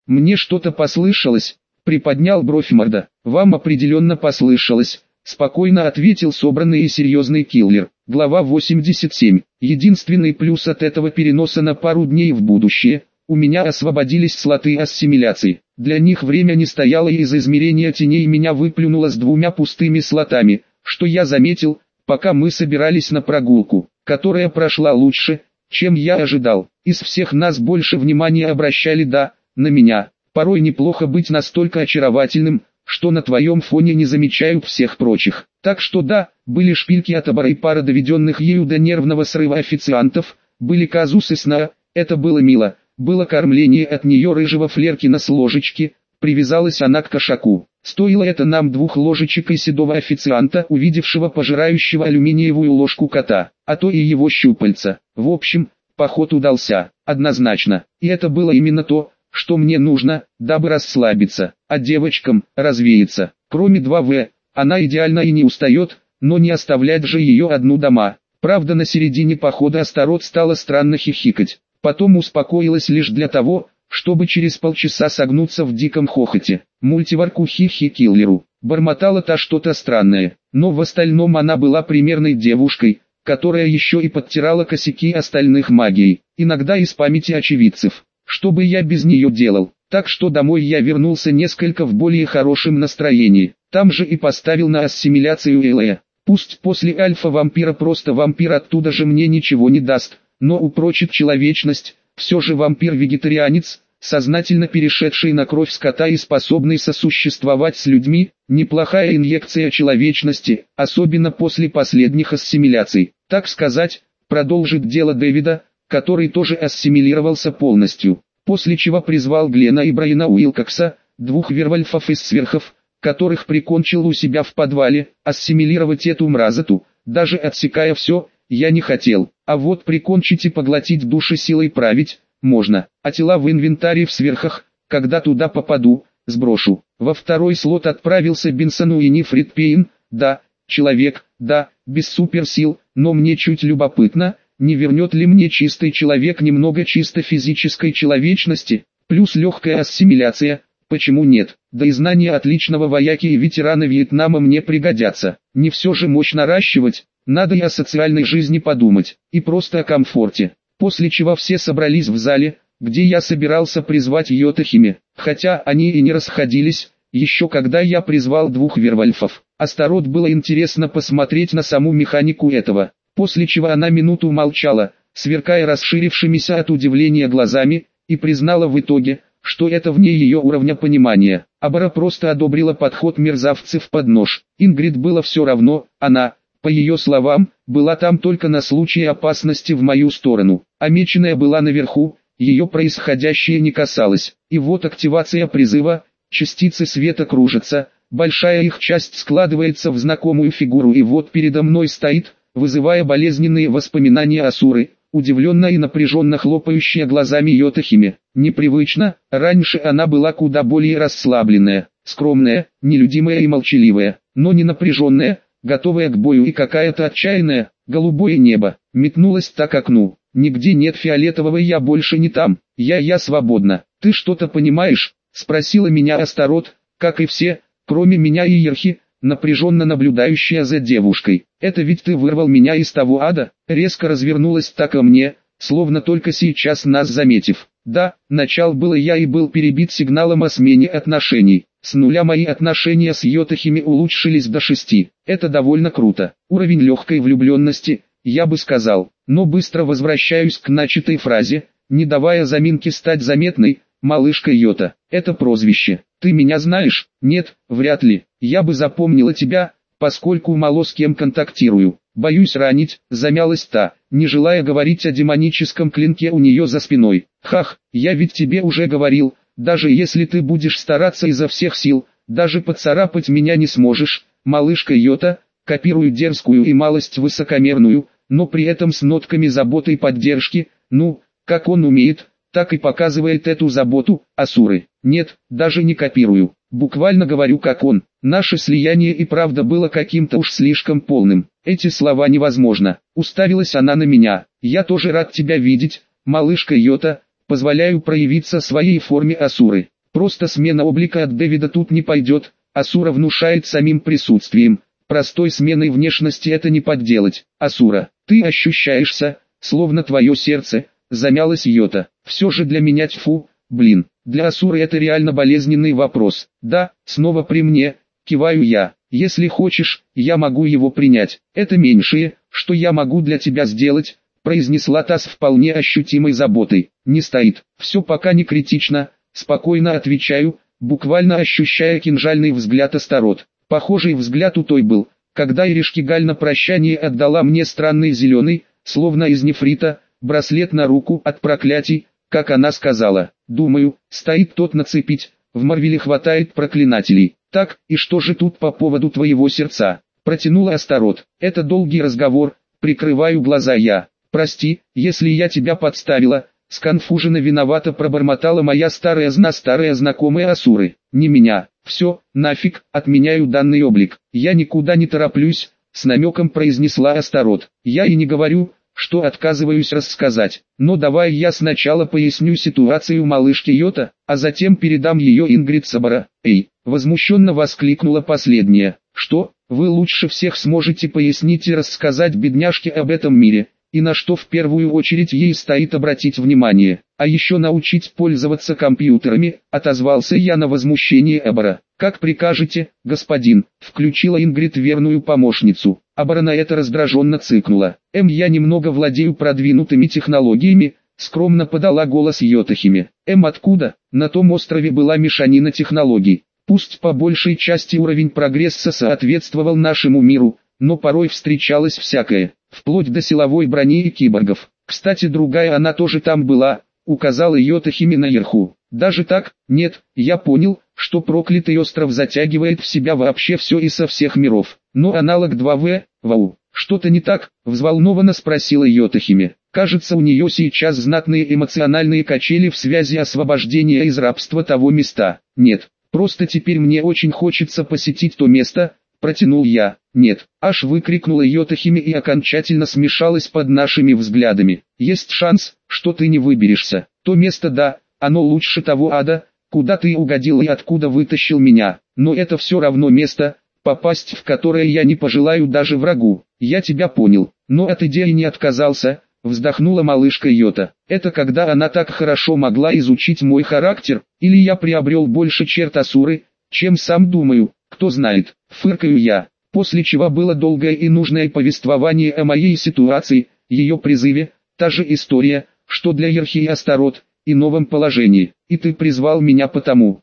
Мне что-то послышалось, приподнял бровь Морда. Вам определенно послышалось, спокойно ответил собранный и серьезный киллер. Глава 87. Единственный плюс от этого переноса на пару дней в будущее – у меня освободились слоты ассимиляции. Для них время не стояло, и из измерения теней меня выплюнуло с 2 пустыми слотами, что я заметил, пока мы собирались на прогулку, которая прошла лучше, чем я ожидал. Из всех нас больше внимания обращали на меня. Порой неплохо быть настолько очаровательным, что на твоем фоне не замечаю всех прочих. Так что были шпильки от Абара и пара доведенных ею до нервного срыва официантов, были казусы сна, это было мило. Было кормление от нее рыжего Флеркина с ложечки, привязалась она к кошаку. Стоило это нам 2 ложечек и седого официанта, увидевшего пожирающего алюминиевую ложку кота, а то и его щупальца. В общем, поход удался, однозначно. И это было именно то, что мне нужно, дабы расслабиться, а девочкам развеяться. Кроме 2В, она идеально и не устает, но не оставлять же ее одну дома. Правда, на середине похода Астарот стала странно хихикать. Потом успокоилась лишь для того, чтобы через полчаса согнуться в диком хохоте. Мультиварку хихи-киллеру. Бормотала та что-то странное, но в остальном она была примерной девушкой, которая еще и подтирала косяки остальных магией, иногда из памяти очевидцев. Что бы я без нее делал? Так что домой я вернулся несколько в более хорошем настроении. Там же и поставил на ассимиляцию Элея. Пусть после альфа-вампира просто вампир оттуда же мне ничего не даст, но упрочит человечность. Все же вампир-вегетарианец, сознательно перешедший на кровь скота и способный сосуществовать с людьми, неплохая инъекция человечности, особенно после последних ассимиляций. Так сказать, продолжит дело Дэвида, который тоже ассимилировался полностью, после чего призвал Глена и Брайана Уилкокса, 2 вервольфов из сверхов, которых прикончил у себя в подвале. Ассимилировать эту мразоту, даже отсекая все, я не хотел, а вот прикончить и поглотить души силой править можно, а тела в инвентаре в сверхах, когда туда попаду, сброшу. Во 2-й слот отправился Бенсону и Нифрит Пейн, человек, без суперсил, но мне чуть любопытно, не вернет ли мне чистый человек немного чисто физической человечности, плюс легкая ассимиляция, почему нет, да и знания отличного вояки и ветерана Вьетнама мне пригодятся. Не все же мощь наращивать, надо и о социальной жизни подумать, и просто о комфорте. После чего все собрались в зале, где я собирался призвать Йотахими, хотя они и не расходились, еще когда я призвал 2 вервольфов. Астарот было интересно посмотреть на саму механику этого, после чего она минуту молчала, сверкая расширившимися от удивления глазами, и признала в итоге, что это вне ее уровня понимания. Абара просто одобрила подход мерзавцев под нож. Ингрид было все равно, она, по ее словам, была там только на случай опасности в мою сторону. А меченая была наверху, ее происходящее не касалось. И вот активация призыва, частицы света кружатся, большая их часть складывается в знакомую фигуру, и вот передо мной стоит, вызывая болезненные воспоминания Асуры, удивленно и напряженно хлопающая глазами Йотахими. Непривычно, раньше она была куда более расслабленная, скромная, нелюдимая и молчаливая, но не напряженная, готовая к бою и какая-то отчаянная. Голубое небо, метнулась так к окну. Нигде нет фиолетового, я больше не там, я свободна. Ты что-то понимаешь? Спросила меня Астарот, как и все, кроме меня и Ерхи, напряженно наблюдающая за девушкой. Это ведь ты вырвал меня из того ада? Резко развернулась так ко мне, словно только сейчас нас заметив. Да, начал было я и был перебит сигналом о смене отношений. С нуля мои отношения с Йотахими улучшились до 6. Это довольно круто. Уровень легкой влюбленности, я бы сказал. Но быстро возвращаюсь к начатой фразе, не давая заминке стать заметной. Малышка Йота, это прозвище. Ты меня знаешь? Нет, вряд ли. Я бы запомнила тебя, поскольку мало с кем контактирую. Боюсь ранить, замялась та, не желая говорить о демоническом клинке у нее за спиной. Хах, я ведь тебе уже говорил, даже если ты будешь стараться изо всех сил, даже поцарапать меня не сможешь. Малышка Йота, копирую дерзкую и малость высокомерную, но при этом с нотками заботы и поддержки, как он умеет, так и показывает эту заботу. Асуры. Нет, даже не копирую, буквально говорю как он. Наше слияние и правда было каким-то уж слишком полным. Эти слова невозможно. Уставилась она на меня. Я тоже рад тебя видеть, малышка Йота, позволяю проявиться своей форме Асуры. Просто смена облика от Дэвида тут не пойдет, Асура внушает самим присутствием. Простой сменой внешности это не подделать. Асура, ты ощущаешься, словно твое сердце, замялась Йота. Все же для меня тьфу, блин, для Асуры это реально болезненный вопрос. Да, снова при мне, киваю я. Если хочешь, я могу его принять. Это меньшее, что я могу для тебя сделать, произнесла та с вполне ощутимой заботой. Не стоит, все пока не критично, спокойно отвечаю, буквально ощущая кинжальный взгляд Астарот. Похожий взгляд у той был, когда Иришкигаль на прощание отдала мне странный зеленый, словно из нефрита, браслет на руку от проклятий, как она сказала. Думаю, стоит тот нацепить, в Марвеле хватает проклинателей. Так, и что же тут по поводу твоего сердца? Протянула Астарот. Это долгий разговор, прикрываю глаза я. Прости, если я тебя подставила. Сконфуженно виновата пробормотала моя старая знакомая Асуры. Не меня. Все, нафиг, отменяю данный облик. Я никуда не тороплюсь, с намеком произнесла Астарот. Я и не говорю, что отказываюсь рассказать. Но давай я сначала поясню ситуацию малышки Йота, а затем передам ее Ингрид Сабара. Эй, возмущенно воскликнула последняя. Что, вы лучше всех сможете пояснить и рассказать бедняжке об этом мире? И на что в первую очередь ей стоит обратить внимание, а еще научить пользоваться компьютерами, отозвался я на возмущение Эбора. Как прикажете, господин, включила Ингрид верную помощницу. Эбора на это раздраженно цыкнула. Я немного владею продвинутыми технологиями, скромно подала голос Йотахиме. Откуда? На том острове была мешанина технологий. Пусть по большей части уровень прогресса соответствовал нашему миру, но порой встречалось всякое, вплоть до силовой брони и киборгов. Кстати, другая она тоже там была, указала Йотахиме наверху. Даже так? Нет, я понял, что проклятый остров затягивает в себя вообще все и со всех миров. Но аналог 2В, вау, что-то не так? Взволнованно спросила Йотахиме. Кажется, у нее сейчас знатные эмоциональные качели в связи освобождения из рабства того места. Нет, просто теперь мне очень хочется посетить то место, протянул я. Нет, аж выкрикнула Йотахиме и окончательно смешалась под нашими взглядами. Есть шанс, что ты не выберешься. То место да, оно лучше того ада, куда ты угодил и откуда вытащил меня. Но это все равно место, попасть в которое я не пожелаю даже врагу. Я тебя понял, но от идеи не отказался, вздохнула малышка Йота. Это когда она так хорошо могла изучить мой характер, или я приобрел больше черт Асуры, чем сам думаю, кто знает, фыркаю я. После чего было долгое и нужное повествование о моей ситуации, ее призыве, та же история, что для Ерхи и Астарот, и новом положении. И ты призвал меня потому,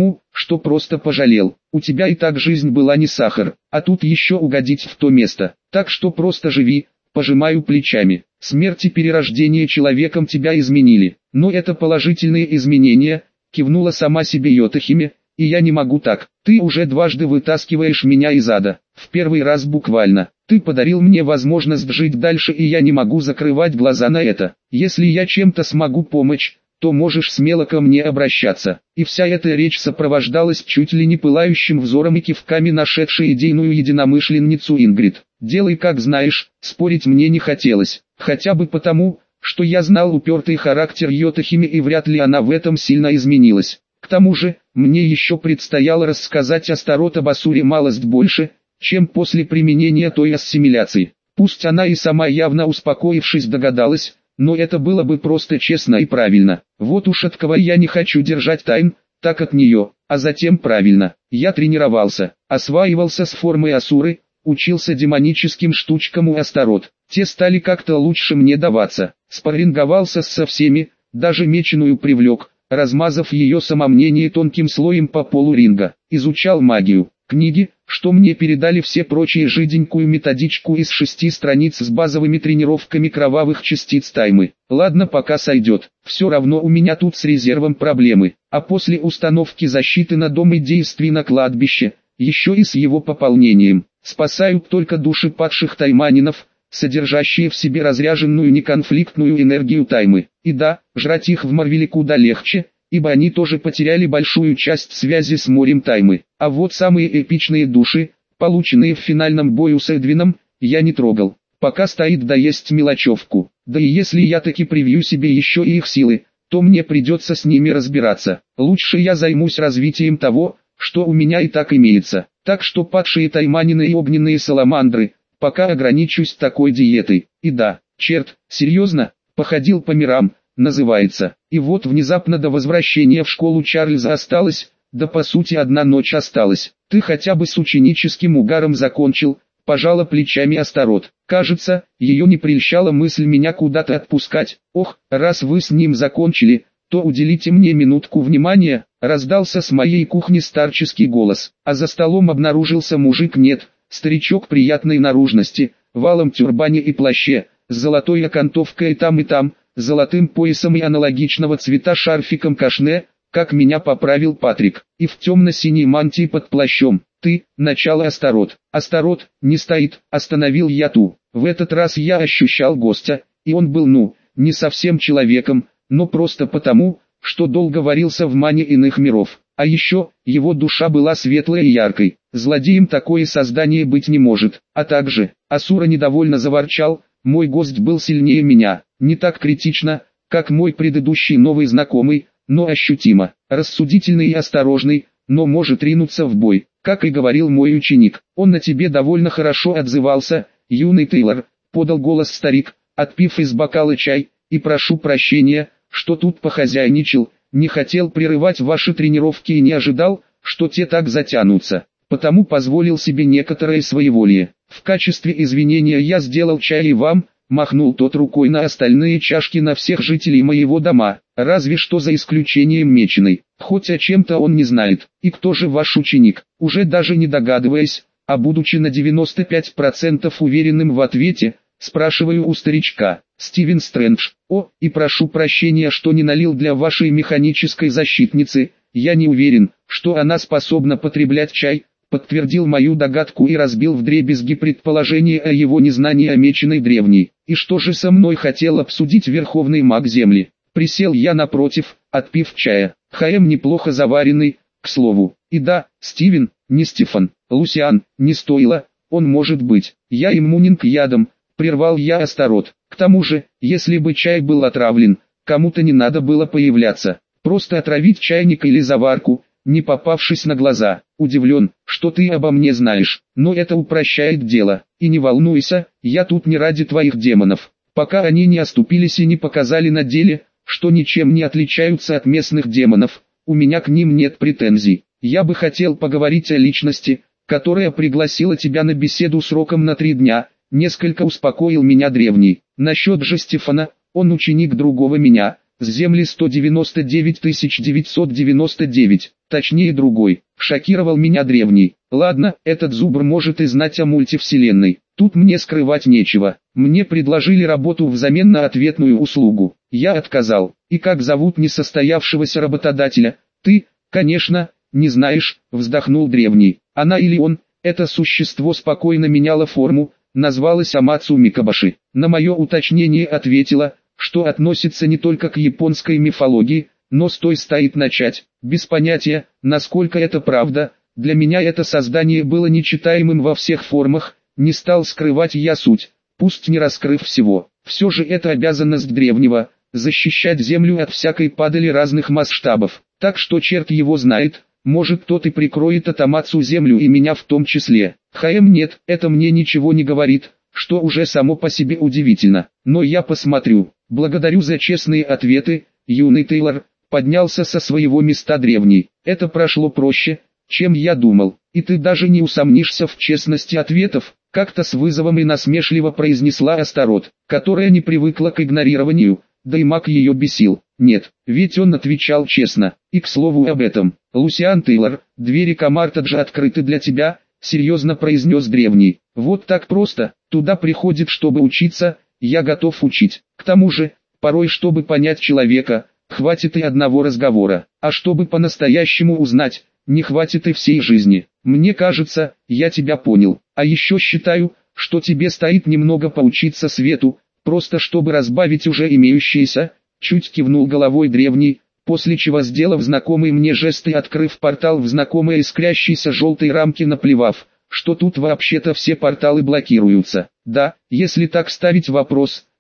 что просто пожалел. У тебя и так жизнь была не сахар, а тут еще угодить в то место. Так что просто живи, пожимаю плечами. Смерть и перерождение человеком тебя изменили. Но это положительные изменения, кивнула сама себе Йотахиме. И я не могу так. Ты уже дважды вытаскиваешь меня из ада. В первый раз буквально. Ты подарил мне возможность жить дальше, и я не могу закрывать глаза на это. Если я чем-то смогу помочь, то можешь смело ко мне обращаться. И вся эта речь сопровождалась чуть ли не пылающим взором и кивками нашедшей идейную единомышленницу Ингрид. Делай как знаешь, спорить мне не хотелось. Хотя бы потому, что я знал упертый характер Йотахиме, и вряд ли она в этом сильно изменилась. К тому же, мне еще предстояло рассказать Астарот об Асуре малость больше, чем после применения той ассимиляции. Пусть она и сама явно успокоившись догадалась, но это было бы просто честно и правильно. Вот уж от кого я не хочу держать тайн, так от нее. А затем правильно, я тренировался, осваивался с формой Асуры, учился демоническим штучкам у Астарот. Те стали как-то лучше мне даваться, спарринговался со всеми, даже меченую привлек, размазав ее самомнение тонким слоем по полу ринга. Изучал магию, книги, что мне передали все прочие, жиденькую методичку из 6 страниц с базовыми тренировками кровавых частиц таймы. Ладно, пока сойдет, все равно у меня тут с резервом проблемы. А после установки защиты на дом и действий на кладбище, еще и с его пополнением, спасают только души падших тайманинов, содержащие в себе разряженную неконфликтную энергию таймы. И да, жрать их в Марвеле куда легче, ибо они тоже потеряли большую часть связи с морем таймы. А вот самые эпичные души, полученные в финальном бою с Эдвином, я не трогал. Пока стоит доесть мелочевку. Да и если я таки привью себе еще и их силы, то мне придется с ними разбираться. Лучше я займусь развитием того, что у меня и так имеется. Так что падшие тайманины и огненные саламандры, пока ограничусь такой диетой. И да, черт, серьезно, походил по мирам, называется. И вот внезапно до возвращения в школу Чарльза осталось, да по сути одна ночь осталась. Ты хотя бы с ученическим угаром закончил, пожала плечами Астарот. Кажется, ее не прельщала мысль меня куда-то отпускать. Ох, раз вы с ним закончили, то уделите мне минутку внимания, раздался с моей кухни старческий голос. А за столом обнаружился мужик, нет, старичок приятной наружности, в алом тюрбане и плаще, с золотой окантовкой и там, золотым поясом и аналогичного цвета шарфиком кашне, как меня поправил Патрик, и в темно-синей мантии под плащом. Ты, начало Астарот. Астарот, не стоит, остановил я ту. В этот раз я ощущал гостя, и он был не совсем человеком, но просто потому, что долго варился в мане иных миров. А еще, его душа была светлой и яркой. Злодеем такое создание быть не может. А также, Асура недовольно заворчал, мой гость был сильнее меня. Не так критично, как мой предыдущий новый знакомый, но ощутимо. Рассудительный и осторожный, но может ринуться в бой. Как и говорил мой ученик, он на тебе довольно хорошо отзывался, юный Тейлор, подал голос старик, отпив из бокала чай, и прошу прощения, что тут похозяйничал, не хотел прерывать ваши тренировки и не ожидал, что те так затянутся, потому позволил себе некоторое своеволие. В качестве извинения я сделал чай и вам, махнул тот рукой на остальные чашки на всех жителей моего дома, разве что за исключением Меченой, хоть о чем-то он не знает. И кто же ваш ученик? Уже даже не догадываясь, а будучи на 95% уверенным в ответе, спрашиваю у старичка. Стивен Стрэндж. О, и прошу прощения, что не налил для вашей механической защитницы, я не уверен, что она способна потреблять чай, подтвердил мою догадку и разбил вдребезги предположение о его незнании о Меченой древней. И что же со мной хотел обсудить верховный маг Земли? Присел я напротив, отпив чая. ХМ неплохо заваренный, к слову. И да, Стивен, не Стефан, Лусиан, не стоило, он может быть. Я иммунен к ядам, прервал я Астарот. К тому же, если бы чай был отравлен, кому-то не надо было появляться. Просто отравить чайник или заварку, не попавшись на глаза. Удивлен, что ты обо мне знаешь, но это упрощает дело. И не волнуйся, я тут не ради твоих демонов. Пока они не оступились и не показали на деле, что ничем не отличаются от местных демонов, у меня к ним нет претензий. Я бы хотел поговорить о личности, которая пригласила тебя на беседу сроком на 3 дня, несколько успокоил меня древний. Насчет же Стефана, он ученик другого меня, с земли 199 999, точнее другой, шокировал меня древний. Ладно, этот зубр может и знать о мультивселенной, тут мне скрывать нечего. Мне предложили работу взамен на ответную услугу. Я отказал. И как зовут несостоявшегося работодателя? Ты, конечно, не знаешь, вздохнул древний. Она или он, это существо спокойно меняло форму, назвалась Амацу Микабаши. На мое уточнение ответила, что относится не только к японской мифологии, но стоит начать. Без понятия, насколько это правда, для меня это создание было нечитаемым во всех формах, не стал скрывать я суть, пусть не раскрыв всего. Все же это обязанность древнего, защищать землю от всякой падали разных масштабов. Так что черт его знает, может тот и прикроет от Амацу землю и меня в том числе. Нет, это мне ничего не говорит, что уже само по себе удивительно. Но я посмотрю. Благодарю за честные ответы, юный Тейлор, поднялся со своего места древний. Это прошло проще, чем я думал. И ты даже не усомнишься в честности ответов, как-то с вызовом и насмешливо произнесла Астарот, которая не привыкла к игнорированию, да и маг ее бесил. Нет, ведь он отвечал честно. И к слову об этом, Лусиан Тейлор, двери Камартаджа открыты для тебя, серьезно произнес древний. Вот так просто, туда приходит, чтобы учиться, я готов учить. К тому же, порой чтобы понять человека, хватит и одного разговора, а чтобы по-настоящему узнать, не хватит и всей жизни. Мне кажется, я тебя понял. А еще считаю, что тебе стоит немного поучиться свету, просто чтобы разбавить уже имеющееся, чуть кивнул головой древний, после чего сделав знакомый мне жест и открыв портал в знакомой искрящейся желтой рамке, наплевав, что тут вообще-то все порталы блокируются. Да, если так ставить вопрос,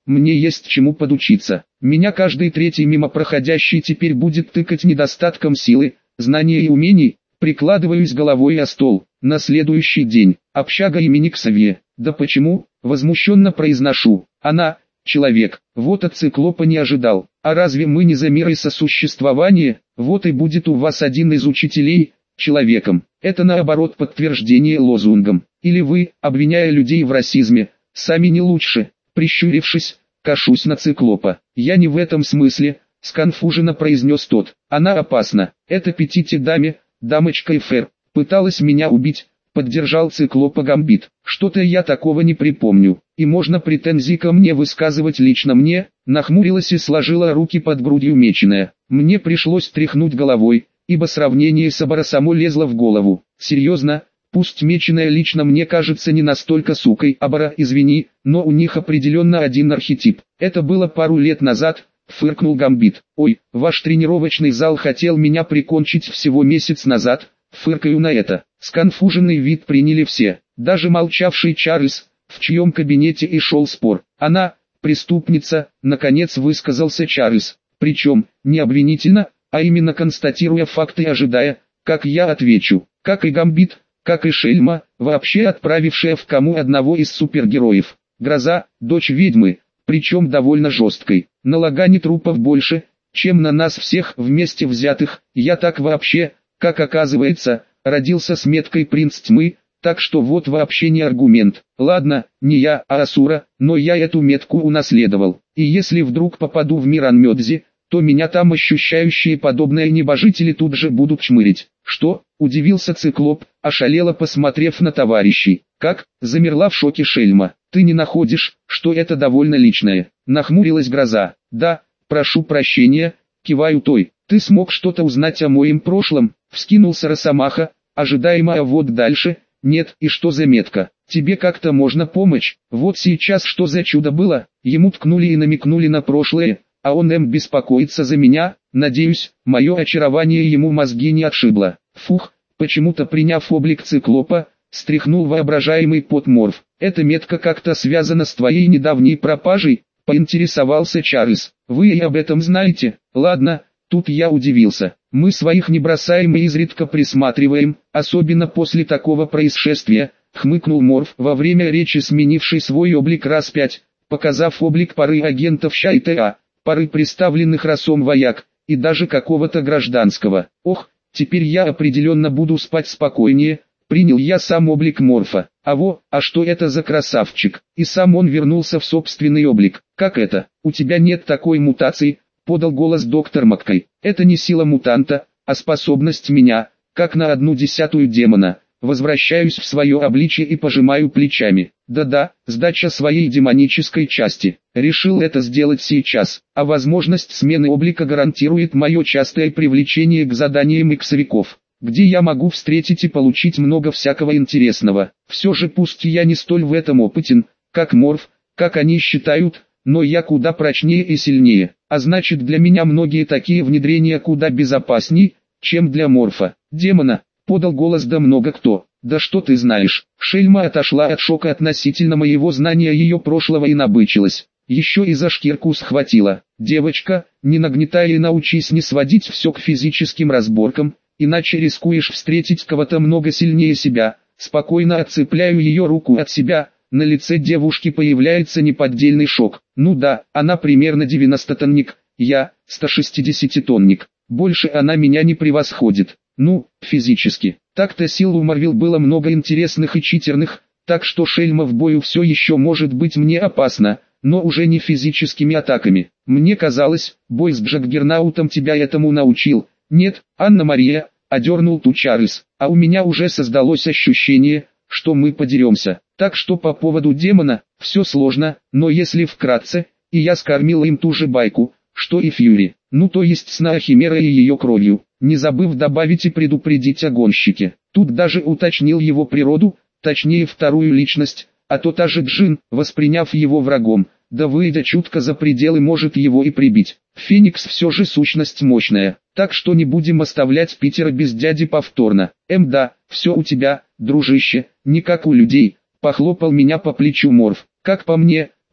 мне есть чему подучиться. Меня каждый третий мимо проходящий теперь будет тыкать недостатком силы, знания и умений. Прикладываюсь головой о стол. На следующий день. Общага имени Ксавье. Да почему? Возмущенно произношу. Она, человек. Вот от циклопа не ожидал. А разве мы не за мир и сосуществование? Вот и будет у вас один из учителей, человеком. Это наоборот подтверждение лозунгам. Или вы, обвиняя людей в расизме, сами не лучше. Прищурившись, кашусь на циклопа. Я не в этом смысле, сконфуженно произнес тот. Она опасна. Это петите даме, дамочка Эфер, пыталась меня убить, поддержал циклопа Гамбит. Что-то я такого не припомню. И можно претензии ко мне высказывать лично мне? Нахмурилась и сложила руки под грудью меченая. Мне пришлось тряхнуть головой, ибо сравнение с Абара само лезло в голову. Серьезно? Пусть меченая лично мне кажется не настолько сукой, Абара, извини, но у них определенно один архетип. Это было пару лет назад, фыркнул Гамбит. Ой, ваш тренировочный зал хотел меня прикончить всего месяц назад, фыркаю на это. Сконфуженный вид приняли все, даже молчавший Чарльз, в чьем кабинете и шел спор. Она, преступница, наконец высказался Чарльз. Причем, не обвинительно, а именно констатируя факты и ожидая, как я отвечу, как и Гамбит, как и Шельма, вообще отправившая в кому одного из супергероев. Гроза, дочь ведьмы, причем довольно жесткой. Налаганит трупов больше, чем на нас всех вместе взятых. Я так вообще, как оказывается, родился с меткой принц тьмы, так что вот вообще не аргумент. Ладно, не я, а Асура, но я эту метку унаследовал. И если вдруг попаду в мир Анмёдзи, то меня там ощущающие подобное небожители тут же будут чмырить. Что? Удивился циклоп, ошалело посмотрев на товарищей. Как? Замерла в шоке Шельма. Ты не находишь, что это довольно личное? Нахмурилась Гроза. Да, прошу прощения, киваю той. Ты смог что-то узнать о моем прошлом? Вскинулся Росомаха, ожидаемо, а вот дальше, нет, и что за метка? Тебе как-то можно помочь? Вот сейчас что за чудо было? Ему ткнули и намекнули на прошлое, а он беспокоится за меня, надеюсь, мое очарование ему мозги не отшибло. Фух, почему-то приняв облик циклопа, стряхнул воображаемый пот Морф. Эта метка как-то связана с твоей недавней пропажей, поинтересовался Чарльз. Вы и об этом знаете? Ладно, тут я удивился. Мы своих не бросаем и изредка присматриваем, особенно после такого происшествия, хмыкнул Морф во время речи, сменивший свой облик раз 5, показав облик пары агентов ЩА, пары представленных Росом вояк, и даже какого-то гражданского. Ох, теперь я определенно буду спать спокойнее, принял я сам облик Морфа. А что это за красавчик? И сам он вернулся в собственный облик. Как это? У тебя нет такой мутации? Подал голос доктор Маккай. Это не сила мутанта, а способность меня, как на 1/10 демона. Возвращаюсь в свое обличие и пожимаю плечами. Да-да, сдача своей демонической части. Решил это сделать сейчас, а возможность смены облика гарантирует мое частое привлечение к заданиям иксовиков, где я могу встретить и получить много всякого интересного. Все же пусть я не столь в этом опытен, как Морф, как они считают, но я куда прочнее и сильнее, а значит для меня многие такие внедрения куда безопасней, чем для Морфа. Демона, подал голос да много кто. Да что ты знаешь? Шельма отошла от шока относительно моего знания ее прошлого и набычилась. Еще и за шкирку схватила. Девочка, не нагнетай и научись не сводить все к физическим разборкам, иначе рискуешь встретить кого-то много сильнее себя. Спокойно отцепляю ее руку от себя. На лице девушки появляется неподдельный шок. Ну да, она примерно 90-тонник, я 160-тонник. Больше она меня не превосходит. Ну, физически. Так-то сил у Марвел было много интересных и читерных, так что Шельма в бою все еще может быть мне опасно, но уже не физическими атаками. Мне казалось, бой с Джаггернаутом тебя этому научил. Нет, Анна-Мария, одернул ту Чарльз, а у меня уже создалось ощущение, что мы подеремся. Так что по поводу демона, все сложно, но если вкратце, и я скормил им ту же байку, что и Фьюри, ну то есть с Наахимерой и ее кровью, не забыв добавить и предупредить о гонщике. Тут даже уточнил его природу, точнее вторую личность, а то та же Джин, восприняв его врагом, да выйдя чутко за пределы может его и прибить. Феникс все же сущность мощная, так что не будем оставлять Питера без дяди повторно. Да, все у тебя, дружище, не как у людей, похлопал меня по плечу Морф. Как по мне,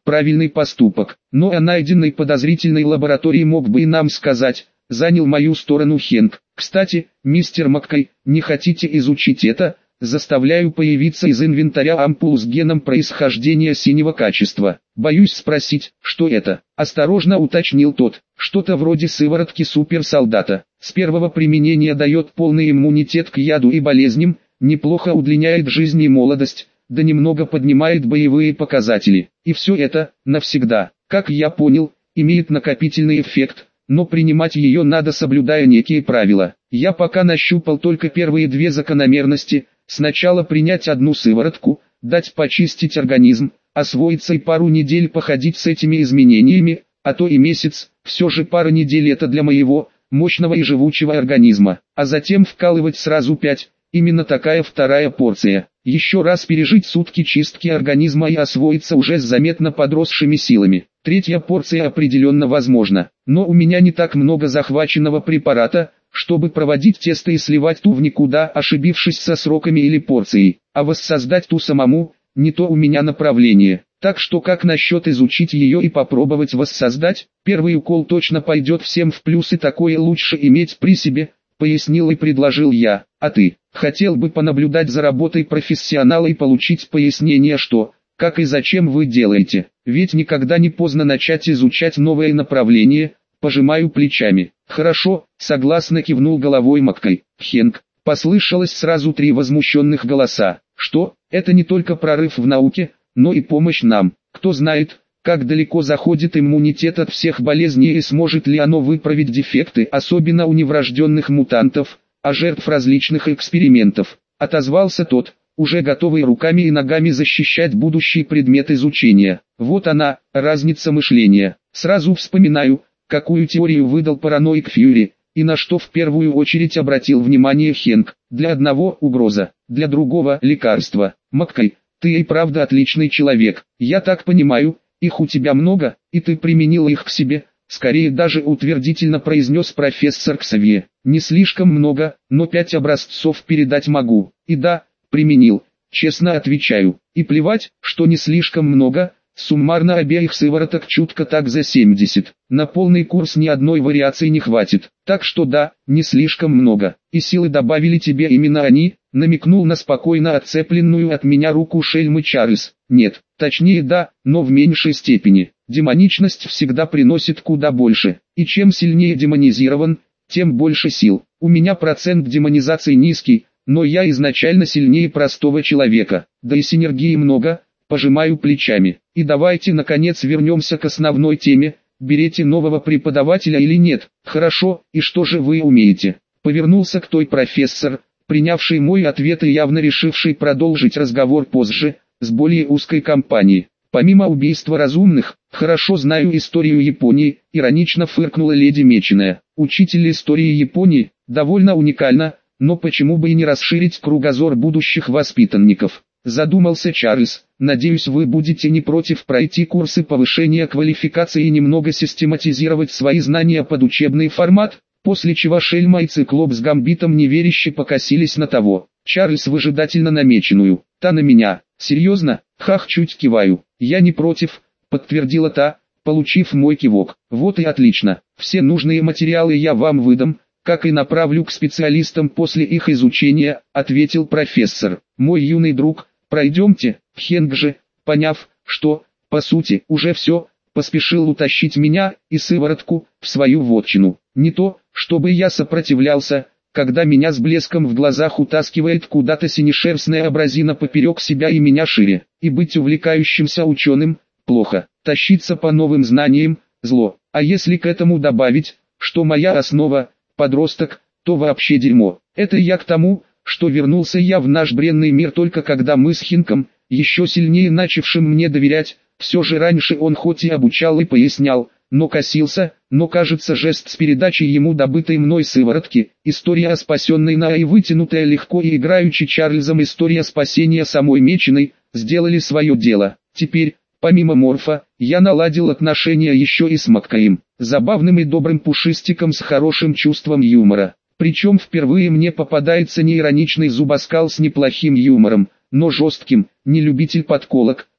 правильный поступок. Но о найденной подозрительной лаборатории мог бы и нам сказать, занял мою сторону Хенк. Кстати, мистер Маккей, не хотите изучить это? Заставляю появиться из инвентаря ампул с геном происхождения синего качества. Боюсь спросить, что это? Осторожно уточнил тот. Что-то вроде сыворотки суперсолдата. С первого применения дает полный иммунитет к яду и болезням, неплохо удлиняет жизнь и молодость, да немного поднимает боевые показатели. И все это, навсегда, как я понял, имеет накопительный эффект, но принимать ее надо, соблюдая некие правила. Я пока нащупал только первые две закономерности. Сначала принять одну сыворотку, дать почистить организм, освоиться и пару недель походить с этими изменениями, а то и месяц. Все же пара недель это для моего, мощного и живучего организма. А затем вкалывать сразу 5, именно такая вторая порция. Еще раз пережить сутки чистки организма и освоиться уже с заметно подросшими силами. Третья порция определенно возможна, но у меня не так много захваченного препарата, чтобы проводить тесто и сливать ту в никуда, ошибившись со сроками или порцией, а воссоздать ту самому, не то у меня направление. Так что как насчет изучить ее и попробовать воссоздать? Первый укол точно пойдет всем в плюс, и такое лучше иметь при себе, пояснил и предложил я. А ты, хотел бы понаблюдать за работой профессионала и получить пояснение, что, как и зачем вы делаете, ведь никогда не поздно начать изучать новое направление. Пожимаю плечами. Хорошо, согласно кивнул головой Маккей. Хенк, послышалось сразу 3 возмущенных голоса. Что, это не только прорыв в науке, но и помощь нам. Кто знает, как далеко заходит иммунитет от всех болезней и сможет ли оно выправить дефекты, особенно у неврожденных мутантов, а жертв различных экспериментов. Отозвался тот, уже готовый руками и ногами защищать будущий предмет изучения. Вот она, разница мышления. Сразу вспоминаю, какую теорию выдал параноик Фьюри, и на что в первую очередь обратил внимание Хенк. Для одного угроза, для другого лекарство. Маккей, ты и правда отличный человек. Я так понимаю, их у тебя много, и ты применил их к себе. Скорее даже утвердительно произнес профессор Ксавье. Не слишком много, но 5 образцов передать могу. И да, применил, честно отвечаю. И плевать, что не слишком много. Суммарно обеих сывороток чутко так за 70. На полный курс ни одной вариации не хватит. Так что да, не слишком много. И силы добавили тебе именно они, намекнул на спокойно отцепленную от меня руку шельмы Чарльз. Нет, точнее да, но в меньшей степени. Демоничность всегда приносит куда больше. И чем сильнее демонизирован, тем больше сил. У меня процент демонизации низкий, но я изначально сильнее простого человека. Да и синергии много. Пожимаю плечами. И давайте наконец вернемся к основной теме. Берете нового преподавателя или нет? Хорошо, и что же вы умеете? Повернулся к той профессор, принявший мой ответ и явно решивший продолжить разговор позже, с более узкой компанией. Помимо убийства разумных, хорошо знаю историю Японии, иронично фыркнула леди Меченая. Учитель истории Японии, довольно уникально, но почему бы и не расширить кругозор будущих воспитанников? Задумался Чарльз. Надеюсь, вы будете не против пройти курсы повышения квалификации и немного систематизировать свои знания под учебный формат, после чего Шельма и Циклоп с Гамбитом неверяще покосились на того. Чарльз выжидательно на Меченую, та на меня. Серьезно? Хах, чуть киваю. Я не против, подтвердила та, получив мой кивок. Вот и отлично. Все нужные материалы я вам выдам, как и направлю к специалистам после их изучения, ответил профессор. Мой юный друг, пройдемте. Хенк же, поняв, что, по сути, уже все, поспешил утащить меня и сыворотку в свою вотчину. Не то, чтобы я сопротивлялся, когда меня с блеском в глазах утаскивает куда-то синешерстная абразина поперек себя и меня шире. И быть увлекающимся ученым – плохо. Тащиться по новым знаниям – зло. А если к этому добавить, что моя основа – подросток, то вообще дерьмо. Это я к тому, что вернулся я в наш бренный мир только когда мы с Хинком, еще сильнее начавшим мне доверять, все же раньше он хоть и обучал и пояснял, но косился, но кажется жест с передачей ему добытой мной сыворотки, история о спасенной Наи и вытянутая легко и играючи Чарльзом история спасения самой Меченой, сделали свое дело. Теперь, помимо Морфа, я наладил отношения еще и с Маккеем, забавным и добрым пушистиком с хорошим чувством юмора. Причем впервые мне попадается не ироничный зубоскал с неплохим юмором, но жестким, не любитель подколок,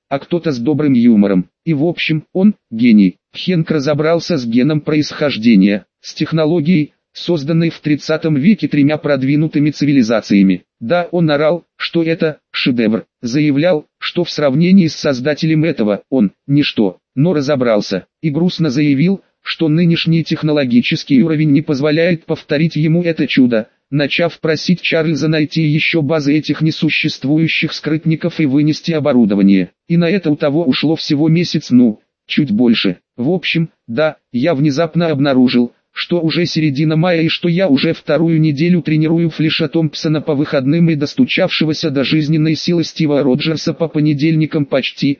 а кто-то с добрым юмором. И в общем, он – гений. Хенк разобрался с геном происхождения, с технологией, созданной в 30 веке тремя продвинутыми цивилизациями. Да, он орал, что это шедевр, заявлял, что в сравнении с создателем этого он – ничто, но разобрался, и грустно заявил, что нынешний технологический уровень не позволяет повторить ему это чудо, начав просить Чарльза найти еще базы этих несуществующих скрытников и вынести оборудование. И на это у того ушло всего месяц, чуть больше. В общем, да, я внезапно обнаружил, что уже середина мая и что я уже вторую неделю тренирую Флиша Томпсона по выходным и достучавшегося до жизненной силы Стива Роджерса по понедельникам почти,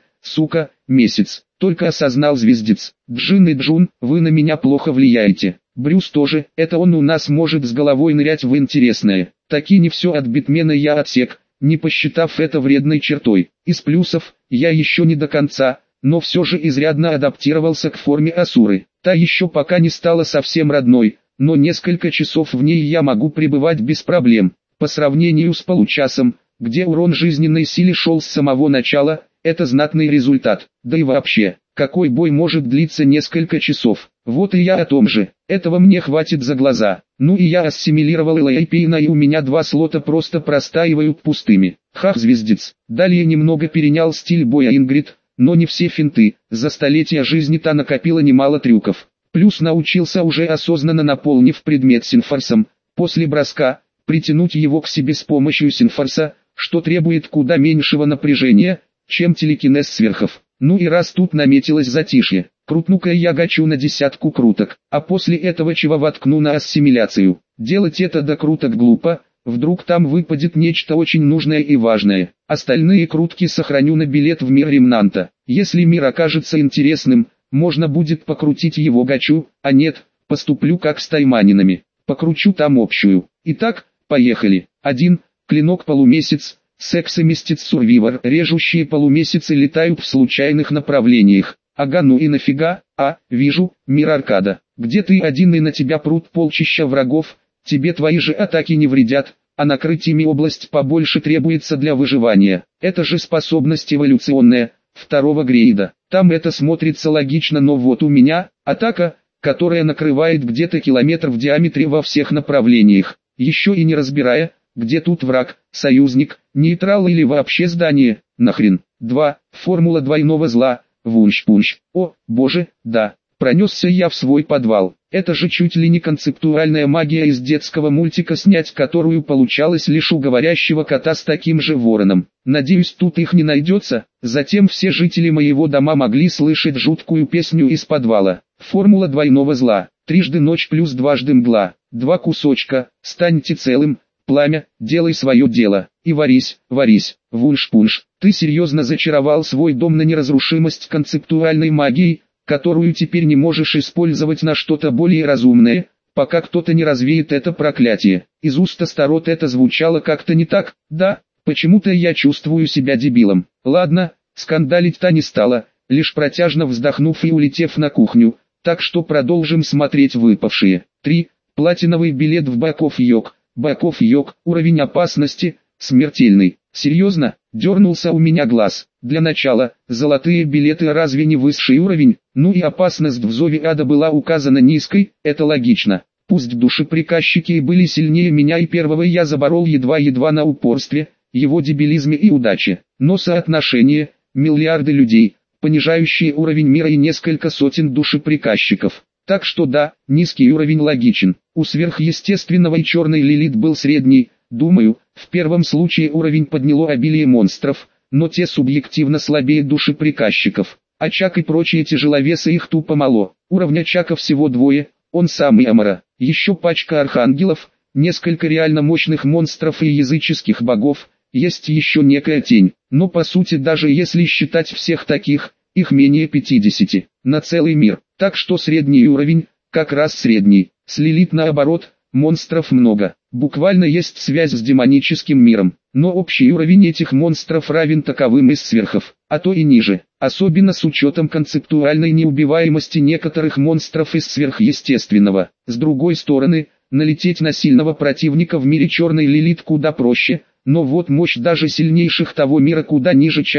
месяц. Только осознал звездец. Джин и Джун, вы на меня плохо влияете. Брюс тоже, это он у нас может с головой нырять в интересное. Таки не все от Битмена я отсек, не посчитав это вредной чертой. Из плюсов, я еще не до конца, но все же изрядно адаптировался к форме Асуры. Та еще пока не стала совсем родной, но несколько часов в ней я могу пребывать без проблем. По сравнению с получасом, где урон жизненной силе шел с самого начала, это знатный результат. Да и вообще, какой бой может длиться несколько часов? Вот и я о том же. Этого мне хватит за глаза. Ну и я ассимилировал Элайпейна, и у меня 2 слота просто простаивают пустыми. Хах, звездец. Далее немного перенял стиль боя Ингрид, но не все финты. За столетия жизни та накопила немало трюков. Плюс научился уже осознанно, наполнив предмет синфорсом, после броска, притянуть его к себе с помощью синфорса, что требует куда меньшего напряжения, чем телекинез сверхов. Ну и раз тут наметилось затишье, крутну-ка я гачу на 10 круток, а после этого чего воткну на ассимиляцию. Делать это до круток глупо, вдруг там выпадет нечто очень нужное и важное. Остальные крутки сохраню на билет в мир Ремнанта. Если мир окажется интересным, можно будет покрутить его гачу, а нет, поступлю как с тайманинами. Покручу там общую. Итак, поехали. 1. Клинок полумесяц. Сексоместец Сурвивор. Режущие полумесяцы летают в случайных направлениях. Ага, ну и нафига? Вижу, мир аркада. Где ты один и на тебя прут полчища врагов, тебе твои же атаки не вредят, а накрыть ими область побольше требуется для выживания. Это же способность эволюционная, 2-го грейда. Там это смотрится логично, но вот у меня атака, которая накрывает где-то километр в диаметре во всех направлениях, еще и не разбирая, где тут враг, союзник, нейтрал или вообще здание, нахрен. 2. Формула двойного зла, вунш-пунш. О, боже, да, пронесся я в свой подвал. Это же чуть ли не концептуальная магия из детского мультика, снять которую получалось лишь у говорящего кота с таким же вороном. Надеюсь, тут их не найдется. Затем все жители моего дома могли слышать жуткую песню из подвала. Формула двойного зла. Трижды ночь плюс дважды мгла. 2 кусочка, станьте целым. Пламя, делай свое дело, и варись, варись, вунш-пунш. Ты серьезно зачаровал свой дом на неразрушимость концептуальной магией, которую теперь не можешь использовать на что-то более разумное, пока кто-то не развеет это проклятие. Из уст Астарот это звучало как-то не так, да, почему-то я чувствую себя дебилом. Ладно, скандалить-то не стала, лишь протяжно вздохнув и улетев на кухню, так что продолжим смотреть выпавшие. 3. Платиновый билет в Баков-Йог. Баков-Йог, уровень опасности, смертельный. Серьезно, дернулся у меня глаз. Для начала, золотые билеты разве не высший уровень? Ну и опасность в зове ада была указана низкой, это логично. Пусть душеприказчики и были сильнее меня, и первого я заборол едва-едва на упорстве, его дебилизме и удаче. Но соотношение, миллиарды людей, понижающие уровень мира и несколько сотен душеприказчиков. Так что да, низкий уровень логичен. У сверхъестественного и черной Лилит был средний, думаю, в первом случае уровень подняло обилие монстров, но те субъективно слабее душеприказчиков. А Чак и прочие тяжеловесы их тупо мало. Уровня Чака всего 2, он самый Амара. Еще пачка архангелов, несколько реально мощных монстров и языческих богов, есть еще некая тень. Но по сути, даже если считать всех таких, их менее 50 на целый мир. Так что средний уровень, как раз средний. С Лилит наоборот, монстров много. Буквально есть связь с демоническим миром. Но общий уровень этих монстров равен таковым из сверхов, а то и ниже. Особенно с учетом концептуальной неубиваемости некоторых монстров из сверхъестественного. С другой стороны, налететь на сильного противника в мире черной Лилит куда проще, но вот мощь даже сильнейших того мира куда ниже Чака,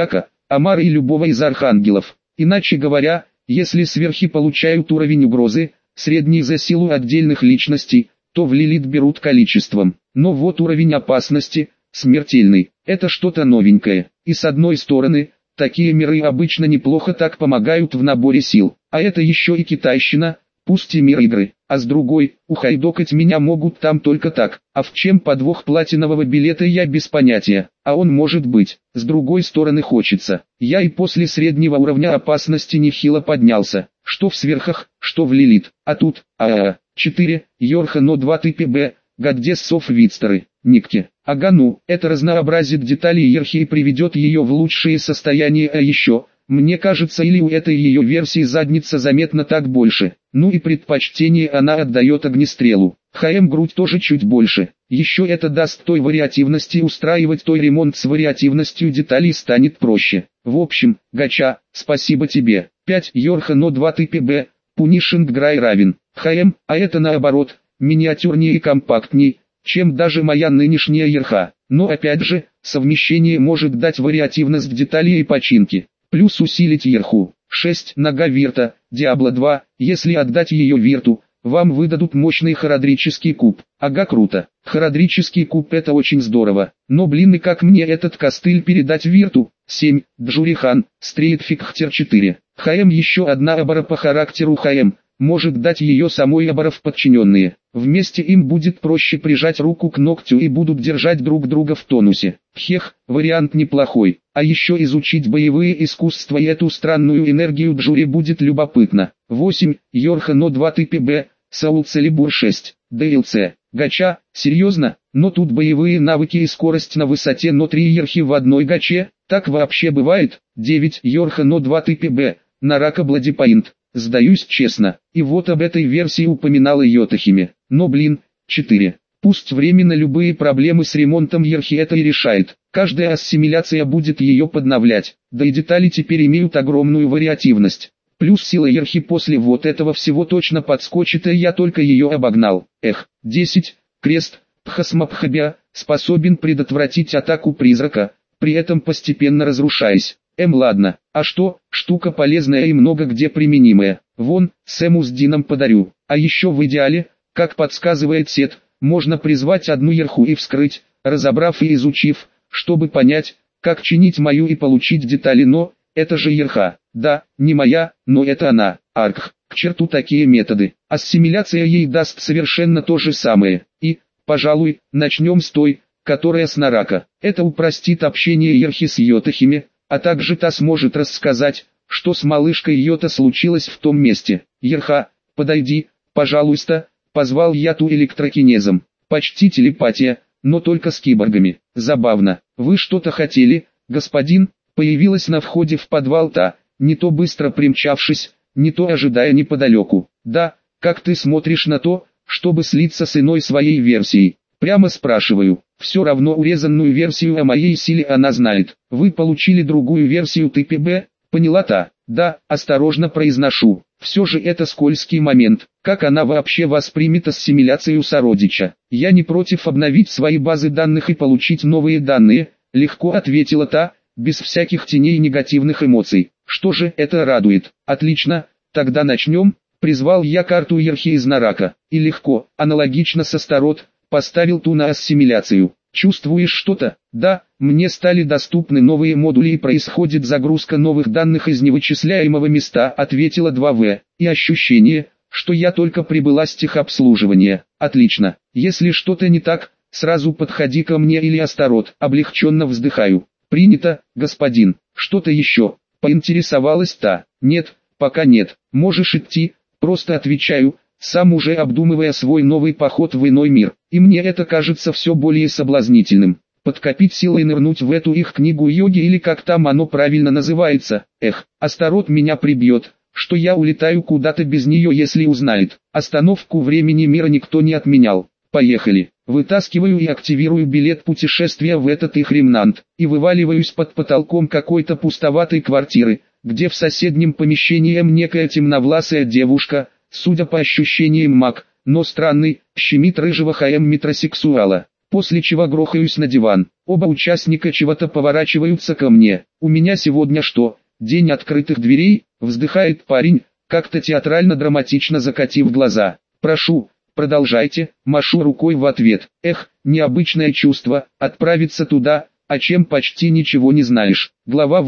Омара и любого из архангелов. Иначе говоря, если сверхи получают уровень угрозы, средний за силу отдельных личностей, то в Лилит берут количеством. Но вот уровень опасности, смертельный, это что-то новенькое. И с одной стороны, такие миры обычно неплохо так помогают в наборе сил. А это еще и китайщина, пусть и мир игры. А с другой, ухайдокать меня могут там только так. А в чем подвох платинового билета, я без понятия. А он может быть. С другой стороны, хочется. Я и после среднего уровня опасности нехило поднялся. Что в сверхах, что в Лилит. А тут, 4, Йорхано 2 ТПБ, Гаддессов Витстеры, Никки. Ага, ну, это разнообразит детали Ерхи и приведет ее в лучшее состояние. А еще, мне кажется, или у этой ее версии задница заметно так больше. Ну и предпочтение она отдает огнестрелу. ХМ грудь тоже чуть больше. Еще это даст той вариативности, устраивать той ремонт с вариативностью деталей станет проще. В общем, гача, спасибо тебе. 5 Йорхано 2 ТПБ, Пунишинг Грай равен. ХМ, а это наоборот, миниатюрнее и компактней, чем даже моя нынешняя Ерха. Но опять же, совмещение может дать вариативность деталей и починки. Плюс усилить Ерху. 6 Нога Вирта, Диабло 2, если отдать ее Вирту, вам выдадут мощный хородрический куб. Ага, круто. Хородрический куб — это очень здорово. Но блин, и как мне этот костыль передать Вирту? 7 Джурихан, Стрейтфикхтер 4. ХМ еще одна Абара по характеру ХМ. Может дать ее самой Абара в подчиненные. Вместе им будет проще прижать руку к ногтю и будут держать друг друга в тонусе. Хех, вариант неплохой. А еще изучить боевые искусства и эту странную энергию Джури будет любопытно. 8 Йорхано 2 ТПБ, Саул Целибур 6. DLC. Гача, серьезно? Но тут боевые навыки и скорость на высоте, но 3 Ерхи в одной гаче? Так вообще бывает? 9 Йорхано 2 ТПБ, Нарака Бладипоинт. Сдаюсь честно, и вот об этой версии упоминала Йотахиме. Но блин, 4. Пусть временно любые проблемы с ремонтом Ерхи это и решает. Каждая ассимиляция будет ее подновлять. Да и детали теперь имеют огромную вариативность. Плюс сила Ерхи после вот этого всего точно подскочит, и я только ее обогнал. 10. Крест, Пхасмапхабя, способен предотвратить атаку призрака, при этом постепенно разрушаясь. Ладно, а что, штука полезная и много где применимая. Вон, Сэму с Дином подарю. А еще в идеале, как подсказывает Сет, можно призвать одну Ерху и вскрыть, разобрав и изучив, чтобы понять, как чинить мою и получить детали. Но, это же Ерха. Да, не моя, но это она. Аркх, к черту такие методы. Ассимиляция ей даст совершенно то же самое. И, пожалуй, начнем с той, которая с Нарака. Это упростит общение Ерхи с Йотахиме. А также та сможет рассказать, что с малышкой Йота случилось в том месте. Ерха, подойди, пожалуйста, позвал я ту электрокинезом. Почти телепатия, но только с киборгами. Забавно. Вы что-то хотели, господин? Появилась на входе в подвал та, не то быстро примчавшись, не то ожидая неподалеку. Да, как ты смотришь на то, чтобы слиться с иной своей версией? Прямо спрашиваю. Все равно урезанную версию о моей силе она знает. Вы получили другую версию ТПБ, поняла та? Да, осторожно произношу. Все же это скользкий момент. Как она вообще воспримет ассимиляцию сородича? Я не против обновить свои базы данных и получить новые данные, легко ответила та, без всяких теней негативных эмоций. Что же, это радует. Отлично, тогда начнем. Призвал я карту Ерхи из Нарака. И легко, аналогично с Астарот, поставил ту на ассимиляцию. Чувствуешь что-то? Да, мне стали доступны новые модули и происходит загрузка новых данных из невычисляемого места, ответила 2В. И ощущение, что я только прибыла с техобслуживания. Отлично. Если что-то не так, сразу подходи ко мне или Астарот. Облегченно вздыхаю. Принято, господин. Что-то еще? Поинтересовалась та. Нет, пока нет. Можешь идти, просто отвечаю, сам уже обдумывая свой новый поход в иной мир. И мне это кажется все более соблазнительным. Подкопить силы и нырнуть в эту их книгу йоги или как там оно правильно называется. Астарот меня прибьет, что я улетаю куда-то без нее, если узнает. Остановку времени мира никто не отменял. Поехали. Вытаскиваю и активирую билет путешествия в этот их ремнант. И вываливаюсь под потолком какой-то пустоватой квартиры, где в соседнем помещении некая темновласая девушка, судя по ощущениям маг, но странный, щемит рыжего ХМ метросексуала. после чего грохаюсь на диван. Оба участника чего-то поворачиваются ко мне. «У меня сегодня что, день открытых дверей?» — вздыхает парень, как-то театрально-драматично закатив глаза. «Прошу, продолжайте», — машу рукой в ответ. Эх, необычное чувство, отправиться туда, о чем почти ничего не знаешь. Глава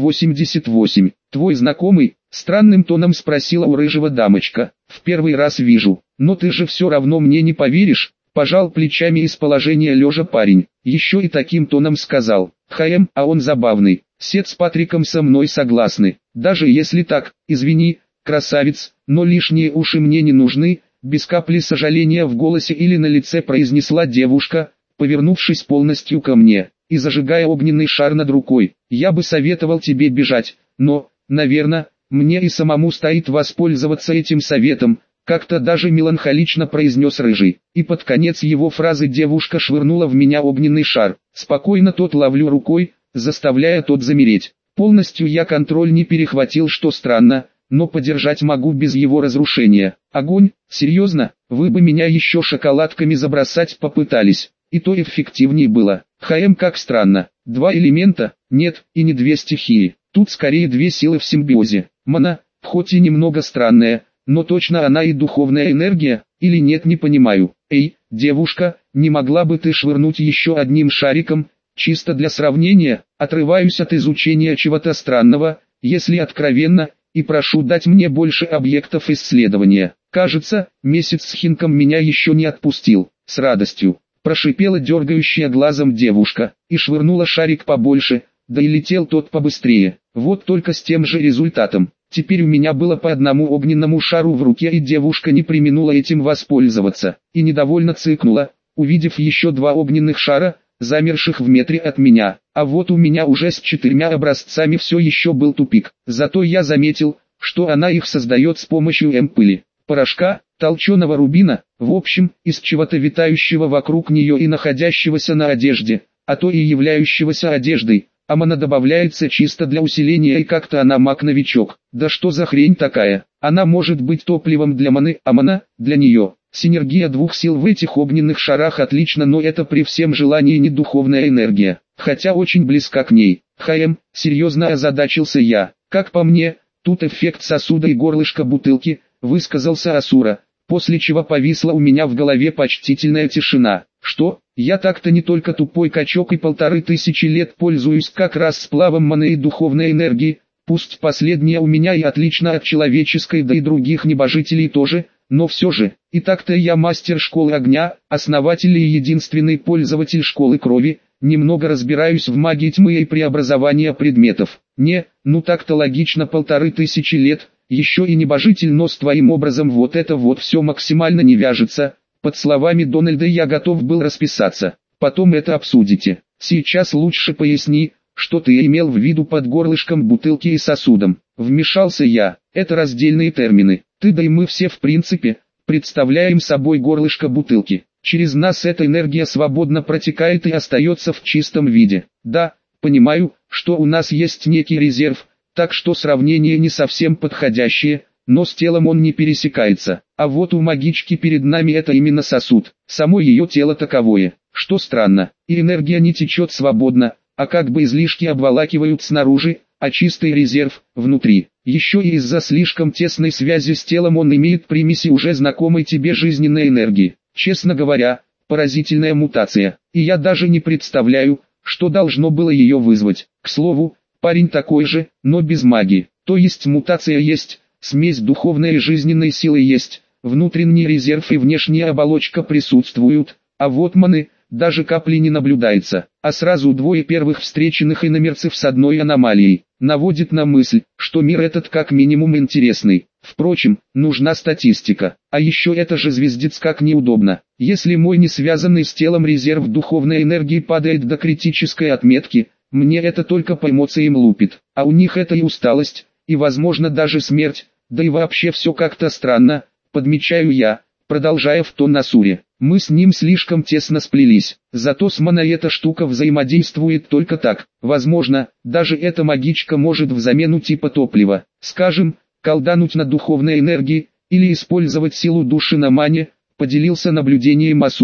88. «Твой знакомый?» — странным тоном спросила у рыжего дамочка. «В первый раз вижу, но ты же все равно мне не поверишь», — пожал плечами из положения лежа парень. Еще и таким тоном сказал: а он забавный. Сет с Патриком со мной согласны. Даже если так, извини, красавец, но лишние уши мне не нужны», — без капли сожаления в голосе или на лице произнесла девушка, повернувшись полностью ко мне и зажигая огненный шар над рукой. «Я бы советовал тебе бежать, но, наверное, мне и самому стоит воспользоваться этим советом», — как-то даже меланхолично произнес рыжий. И под конец его фразы девушка швырнула в меня огненный шар. Спокойно тот ловлю рукой, заставляя тот замереть. Полностью я контроль не перехватил, что странно, но подержать могу без его разрушения. Огонь? Серьезно? Вы бы меня еще шоколадками забросать попытались. И то эффективнее было. Как странно. Два элемента? Нет, и не две стихии. Тут скорее две силы в симбиозе. Мана, хоть и немного странная, но точно она и духовная энергия, или нет, не понимаю. Эй, девушка, не могла бы ты швырнуть еще одним шариком, чисто для сравнения? Отрываюсь от изучения чего-то странного, если откровенно, и прошу дать мне больше объектов исследования. Кажется, месяц с Хинком меня еще не отпустил. С радостью прошипела дергающая глазом девушка, и швырнула шарик побольше, да и летел тот побыстрее. Вот только с тем же результатом. Теперь у меня было по одному огненному шару в руке, и девушка не преминула этим воспользоваться, и недовольно цыкнула, увидев еще два огненных шара, замерших в метре от меня. А вот у меня уже с 4 образцами все еще был тупик. Зато я заметил, что она их создает с помощью пыли, порошка, толченого рубина, в общем, из чего-то витающего вокруг нее и находящегося на одежде, а то и являющегося одеждой. А мана добавляется чисто для усиления, и как-то она маг-новичок. Да что за хрень такая? Она может быть топливом для маны, а мана – для нее. Синергия двух сил в этих огненных шарах отлично, но это при всем желании не духовная энергия, хотя очень близка к ней. Серьезно озадачился я. Как по мне, тут эффект сосуда и горлышка бутылки, высказался Асура, после чего повисла у меня в голове почтительная тишина. Что? Я так-то не только тупой качок и 1500 лет пользуюсь как раз сплавом маны и духовной энергии, пусть последняя у меня и отлично от человеческой, да и других небожителей тоже, но все же, и так-то я мастер школы огня, основатель и единственный пользователь школы крови, немного разбираюсь в магии тьмы и преобразования предметов. Не, ну так-то логично, 1500 лет, еще и небожитель, но с твоим образом вот это вот все максимально не вяжется. Под словами Дональда я готов был расписаться. Потом это обсудите. Сейчас лучше поясни, что ты имел в виду под горлышком бутылки и сосудом. Вмешался я. Это раздельные термины. Ты да и мы все в принципе представляем собой горлышко бутылки. Через нас эта энергия свободно протекает и остается в чистом виде. Да, понимаю, что у нас есть некий резерв, так что сравнение не совсем подходящее, но с телом он не пересекается. А вот у магички перед нами это именно сосуд, само ее тело таковое, что странно, и энергия не течет свободно, а как бы излишки обволакивают снаружи, а чистый резерв внутри. Еще и из-за слишком тесной связи с телом он имеет примеси уже знакомой тебе жизненной энергии. Честно говоря, поразительная мутация, и я даже не представляю, что должно было ее вызвать. К слову, парень такой же, но без магии, то есть мутация есть, смесь духовной и жизненной силы есть, внутренний резерв и внешняя оболочка присутствуют, а вот маны, даже капли не наблюдается, а сразу двое первых встреченных иномерцев с одной аномалией, наводит на мысль, что мир этот как минимум интересный. Впрочем, нужна статистика, а еще это же звездец как неудобно. Если мой не связанный с телом резерв духовной энергии падает до критической отметки, мне это только по эмоциям лупит, а у них это и усталость, и возможно даже смерть, да и вообще все как-то странно, подмечаю я, продолжая в тон Асуре. Мы с ним слишком тесно сплелись, зато с маной эта штука взаимодействует только так. Возможно, даже эта магичка может в замену типа топлива, скажем, колдануть на духовной энергии, или использовать силу души на мане, поделился наблюдением Асура.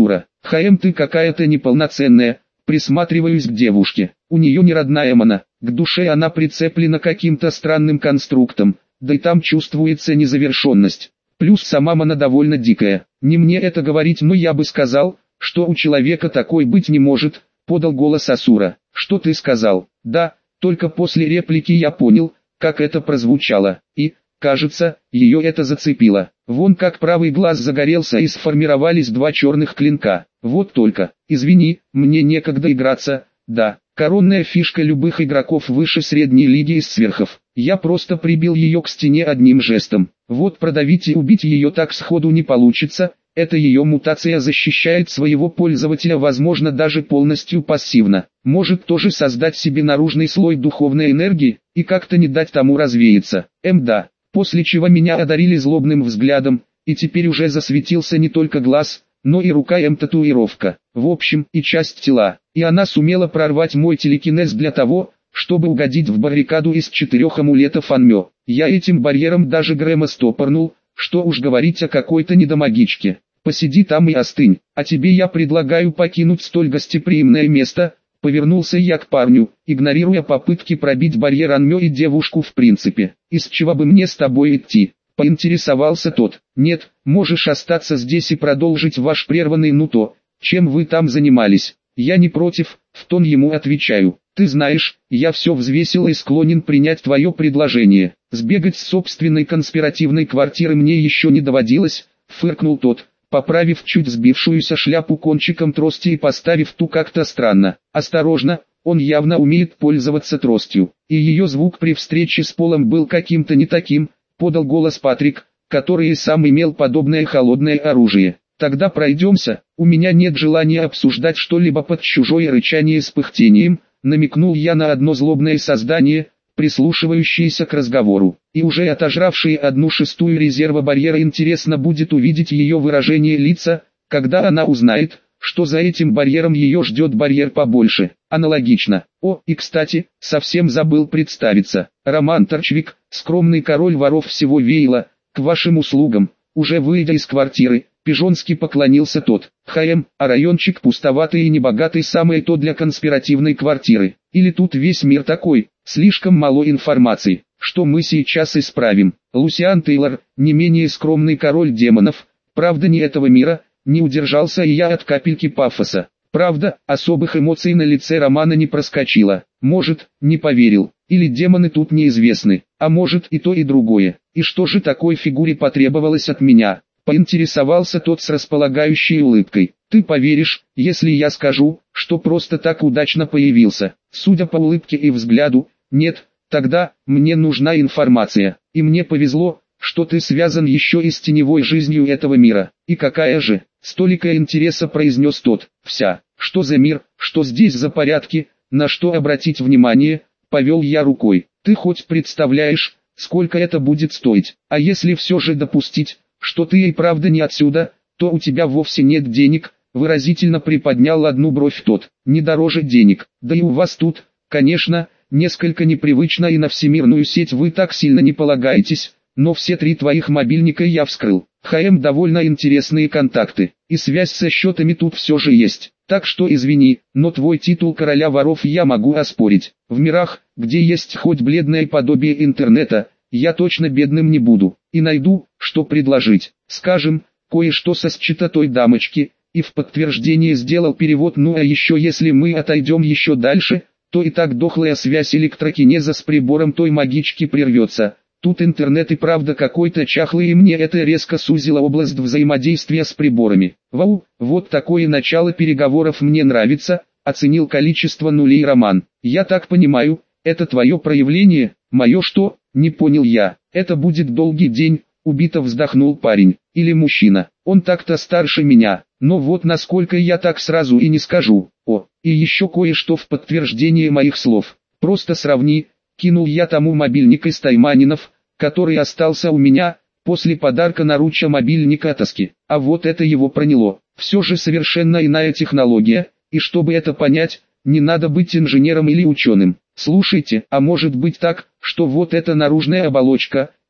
ХМ, ты какая-то неполноценная. Присматриваюсь к девушке. У нее не родная мана, к душе она прицеплена каким-то странным конструктом, да и там чувствуется незавершенность. Плюс сама мана довольно дикая. Не мне это говорить, но я бы сказал, что у человека такой быть не может, подал голос Асура. Что ты сказал? Да, только после реплики я понял, как это прозвучало, и, кажется, ее это зацепило. Вон как правый глаз загорелся и сформировались два черных клинка. Вот только, извини, мне некогда играться, да, коронная фишка любых игроков выше средней лиги из сверхов. Я просто прибил ее к стене одним жестом. Вот продавить и убить ее так сходу не получится, эта ее мутация защищает своего пользователя, возможно даже полностью пассивно. Может тоже создать себе наружный слой духовной энергии, и как-то не дать тому развеяться. Да. После чего меня одарили злобным взглядом, и теперь уже засветился не только глаз, но и рука татуировка. В общем, и часть тела. И она сумела прорвать мой телекинез для того, чтобы угодить в баррикаду из 4 амулетов Анмё. Я этим барьером даже Грэма стопорнул, что уж говорить о какой-то недомагичке. Посиди там и остынь, а тебе я предлагаю покинуть столь гостеприимное место. Повернулся я к парню, игнорируя попытки пробить барьер Анмё и девушку в принципе. Из чего бы мне с тобой идти? Поинтересовался тот. Нет, можешь остаться здесь и продолжить ваш прерванный то, чем вы там занимались. Я не против, в тон ему отвечаю. Ты знаешь, я все взвесил и склонен принять твое предложение. Сбегать с собственной конспиративной квартиры мне еще не доводилось, фыркнул тот, поправив чуть сбившуюся шляпу кончиком трости и поставив ту как-то странно. Осторожно, он явно умеет пользоваться тростью. И ее звук при встрече с полом был каким-то не таким, подал голос Патрик, который и сам имел подобное холодное оружие. Тогда пройдемся, у меня нет желания обсуждать что-либо под чужое рычание с пыхтением, намекнул я на одно злобное создание, прислушивающееся к разговору, и уже отожравшие 1/6 резерва барьера. Интересно будет увидеть ее выражение лица, когда она узнает, что за этим барьером ее ждет барьер побольше. Аналогично. О, и кстати, совсем забыл представиться. Роман Торчвик, скромный король воров всего Вейла, к вашим услугам. Уже выйдя из квартиры, пижонски поклонился тот. А райончик пустоватый и небогатый, самое то для конспиративной квартиры. Или тут весь мир такой, слишком мало информации, что мы сейчас исправим. Лусиан Тейлор, не менее скромный король демонов, правда не этого мира, не удержался и я от капельки пафоса. Правда, особых эмоций на лице Романа не проскочило. Может, не поверил, или демоны тут неизвестны, а может и то и другое. И что же такой фигуре потребовалось от меня? Поинтересовался тот с располагающей улыбкой. Ты поверишь, если я скажу, что просто так удачно появился? Судя по улыбке и взгляду, нет, тогда, мне нужна информация. И мне повезло, что ты связан еще и с теневой жизнью этого мира. И какая же? Столика интереса, произнес тот. Вся. Что за мир, что здесь за порядки, на что обратить внимание, повел я рукой. Ты хоть представляешь, сколько это будет стоить? А если все же допустить, что ты и правда не отсюда, то у тебя вовсе нет денег, выразительно приподнял одну бровь тот. Не дороже денег, да и у вас тут, конечно, несколько непривычно и на всемирную сеть вы так сильно не полагаетесь, но все 3 твоих мобильника я вскрыл. Довольно интересные контакты, и связь со счетами тут все же есть. Так что извини, но твой титул короля воров я могу оспорить. В мирах, где есть хоть бледное подобие интернета, я точно бедным не буду, и найду, что предложить. Скажем, кое-что со счета той дамочки, и в подтверждение сделал перевод. Ну а еще если мы отойдем еще дальше, то и так дохлая связь электрокинеза с прибором той магички прервется. Тут интернет и правда какой-то чахлый, и мне это резко сузило область взаимодействия с приборами. Вау, вот такое начало переговоров мне нравится, оценил количество нулей Роман. Я так понимаю, это твое проявление, мое что, не понял я. Это будет долгий день, убито вздохнул парень, или мужчина. Он так-то старше меня, но вот насколько я так сразу и не скажу. О, и еще кое-что в подтверждение моих слов. Просто сравни. Кинул я тому мобильник из Тайманинов, который остался у меня, после подарка наруча мобильника Тоски. А вот это его проняло. Все же совершенно иная технология, и чтобы это понять, не надо быть инженером или ученым. Слушайте, а может быть так, что вот эта наружная оболочка,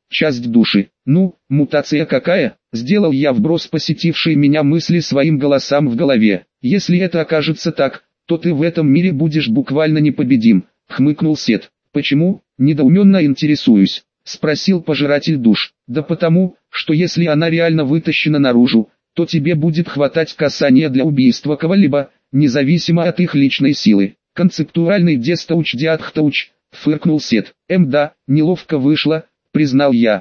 часть души. Ну, мутация какая? Сделал я вброс посетившей меня мысли своим голосам в голове. Если это окажется так, то ты в этом мире будешь буквально непобедим, хмыкнул Сет. Почему? Недоуменно интересуюсь, спросил пожиратель душ. Да потому, что если она реально вытащена наружу, то тебе будет хватать касания для убийства кого-либо, независимо от их личной силы. Концептуальный дестауч-диатхтауч, фыркнул Сет. Да, неловко вышло, признал я.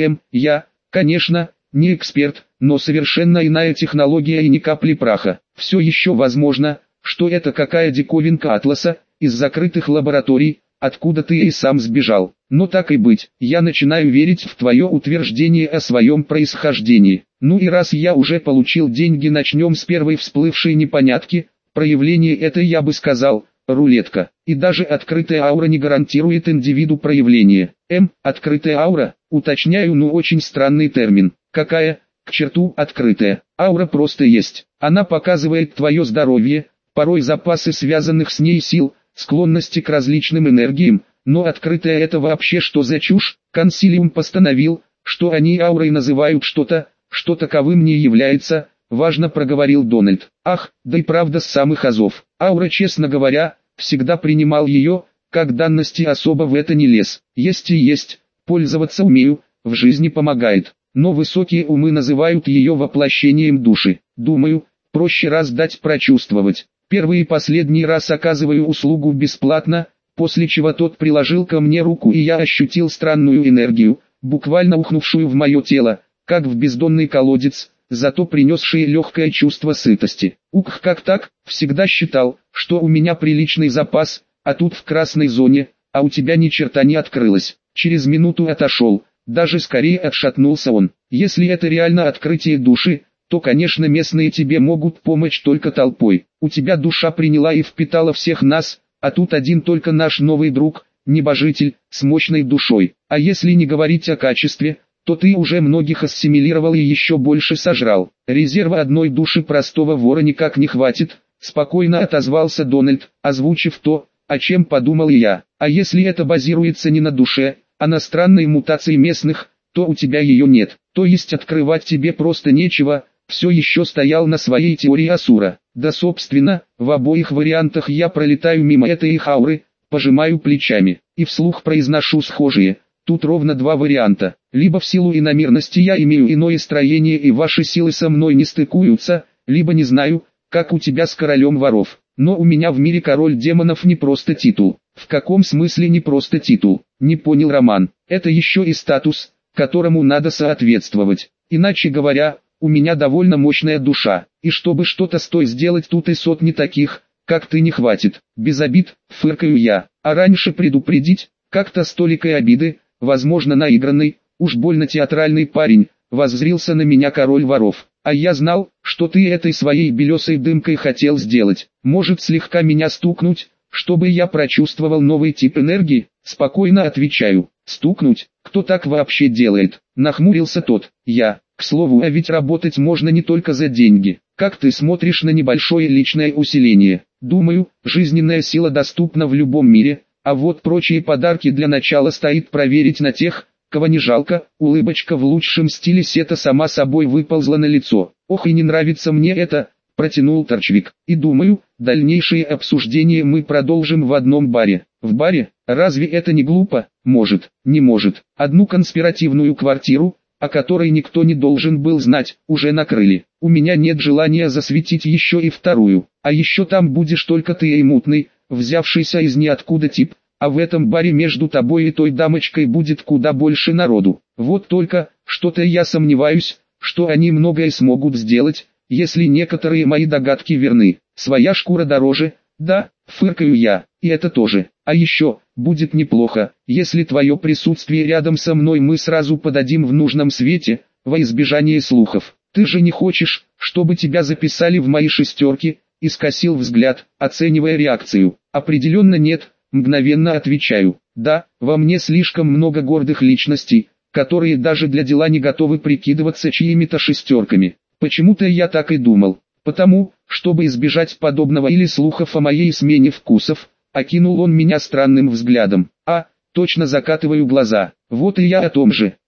Я, конечно, не эксперт, но совершенно иная технология и ни капли праха. Все еще возможно, что это какая диковинка Атласа, из закрытых лабораторий, откуда ты и сам сбежал. Но так и быть, я начинаю верить в твое утверждение о своем происхождении. Ну и раз я уже получил деньги, начнем с первой всплывшей непонятки. Проявление это, я бы сказал, рулетка. И даже открытая аура не гарантирует индивиду проявление. Открытая аура, уточняю, ну очень странный термин. Какая, к черту, открытая? Аура просто есть. Она показывает твое здоровье, порой запасы связанных с ней сил, склонности к различным энергиям, но открытая это вообще что за чушь? Консилиум постановил, что они аурой называют что-то, что таковым не является, важно проговорил Дональд. Ах, да и правда с самых азов. Аура, честно говоря, всегда принимал ее, как данность и особо в это не лез. Есть и есть, пользоваться умею, в жизни помогает. Но высокие умы называют ее воплощением души. Думаю, проще раз дать прочувствовать. Первый и последний раз оказываю услугу бесплатно, после чего тот приложил ко мне руку и я ощутил странную энергию, буквально ухнувшую в мое тело, как в бездонный колодец, зато принесшие легкое чувство сытости. Ух, как так? Всегда считал, что у меня приличный запас, а тут в красной зоне, а у тебя ни черта не открылось. Через минуту отошел, даже скорее отшатнулся он. Если это реально открытие души, то, конечно, местные тебе могут помочь только толпой. У тебя душа приняла и впитала всех нас, а тут один только наш новый друг, небожитель, с мощной душой. А если не говорить о качестве, то ты уже многих ассимилировал и еще больше сожрал. Резерва одной души простого вора никак не хватит, спокойно отозвался Дональд, озвучив то, о чем подумал и я. А если это базируется не на душе, а на странной мутации местных, то у тебя ее нет. То есть открывать тебе просто нечего. Все еще стоял на своей теории Асура. Да собственно, в обоих вариантах я пролетаю мимо этой их ауры, пожимаю плечами, и вслух произношу схожие. Тут ровно два варианта. Либо в силу иномерности я имею иное строение и ваши силы со мной не стыкуются, либо не знаю, как у тебя с королем воров. Но у меня в мире король демонов не просто титул. В каком смысле не просто титул? Не понял Роман. Это еще и статус, которому надо соответствовать. Иначе говоря, у меня довольно мощная душа, и чтобы что-то с той сделать, тут и сотни таких, как ты, не хватит. Без обид, фыркаю я, а раньше предупредить, как-то с толикой обиды, возможно наигранный, уж больно театральный парень, воззрился на меня король воров. А я знал, что ты этой своей белесой дымкой хотел сделать. Может слегка меня стукнуть, чтобы я прочувствовал новый тип энергии? Спокойно отвечаю. Стукнуть? Кто так вообще делает? Нахмурился тот. Я. К слову, а ведь работать можно не только за деньги. Как ты смотришь на небольшое личное усиление? Думаю, жизненная сила доступна в любом мире, а вот прочие подарки для начала стоит проверить на тех, кого не жалко. Улыбочка в лучшем стиле Сета сама собой выползла на лицо. Ох, и не нравится мне это, протянул Торчвик. И думаю, дальнейшее обсуждение мы продолжим в одном баре. В баре? Разве это не глупо? Может, не может. Одну конспиративную квартиру, о которой никто не должен был знать, уже накрыли. У меня нет желания засветить еще и вторую. А еще там будешь только ты и мутный, взявшийся из ниоткуда тип, а в этом баре между тобой и той дамочкой будет куда больше народу. Вот только, что-то я сомневаюсь, что они многое смогут сделать, если некоторые мои догадки верны. Своя шкура дороже, да, фыркаю я, и это тоже. А еще, будет неплохо, если твое присутствие рядом со мной мы сразу подадим в нужном свете, во избежание слухов. Ты же не хочешь, чтобы тебя записали в мои шестерки? И скосил взгляд, оценивая реакцию. Определенно нет, мгновенно отвечаю. Да, во мне слишком много гордых личностей, которые даже для дела не готовы прикидываться чьими-то шестерками. Почему-то я так и думал. Потому, чтобы избежать подобного или слухов о моей смене вкусов, окинул он меня странным взглядом. Точно закатываю глаза. Вот и я о том же.